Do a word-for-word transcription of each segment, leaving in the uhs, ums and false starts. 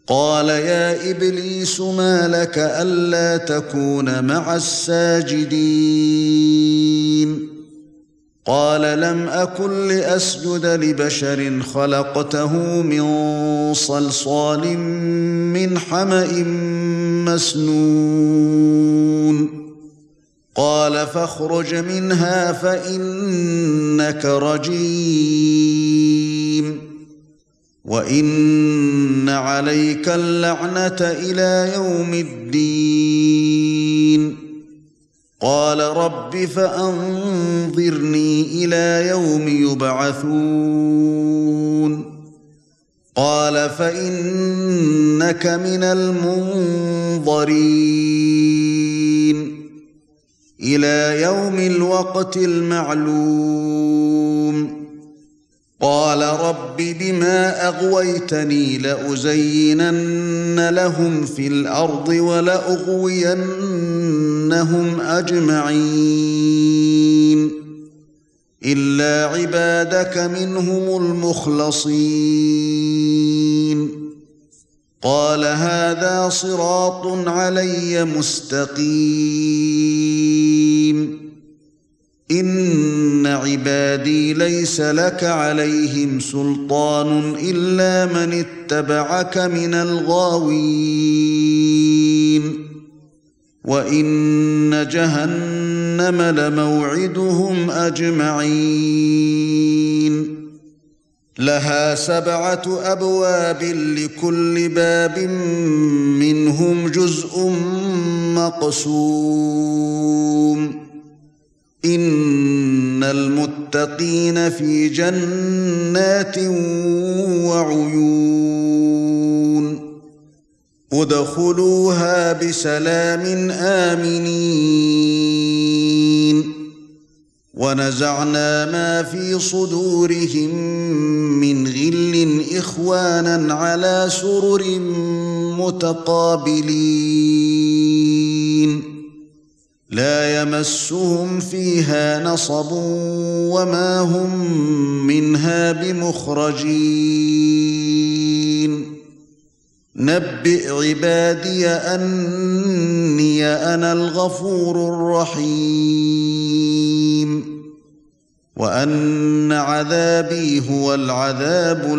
قال يا إبليس ما لك ألا تكون مع الساجدين قال لم أكن لأسجد لبشر خلقته من صلصال من حمأ مسنون قال فاخرج منها فإنك رجيم وإن عليك اللعنة إلى يوم الدين قال رب فأنظرني إلى يوم يبعثون قال فإنك من المنظرين إلى يوم الوقت المعلوم قال رب بما أغويتني لأزينن لهم في الأرض ولأغوينهم أجمعين إلا عبادك منهم المخلصين قال هذا صراط علي مستقيم إن عبادي ليس لك عليهم سلطان إلا من اتبعك من الغاوين وإن جهنم لموعدهم أجمعين لها سبعة أبواب لكل باب منهم جزء مقسوم إن المتقين في جنات وعيون ادخلوها بسلام آمنين ونزعنا ما في صدورهم من غل إخوانا على سرر متقابلين لا يمسهم فيها نصب وما هم منها بمخرجين نبئ عبادي أني أنا الغفور الرحيم وأن عذابي هو العذاب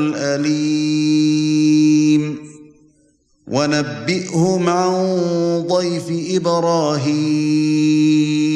الأليم ونبئهم عن ضيف إبراهيم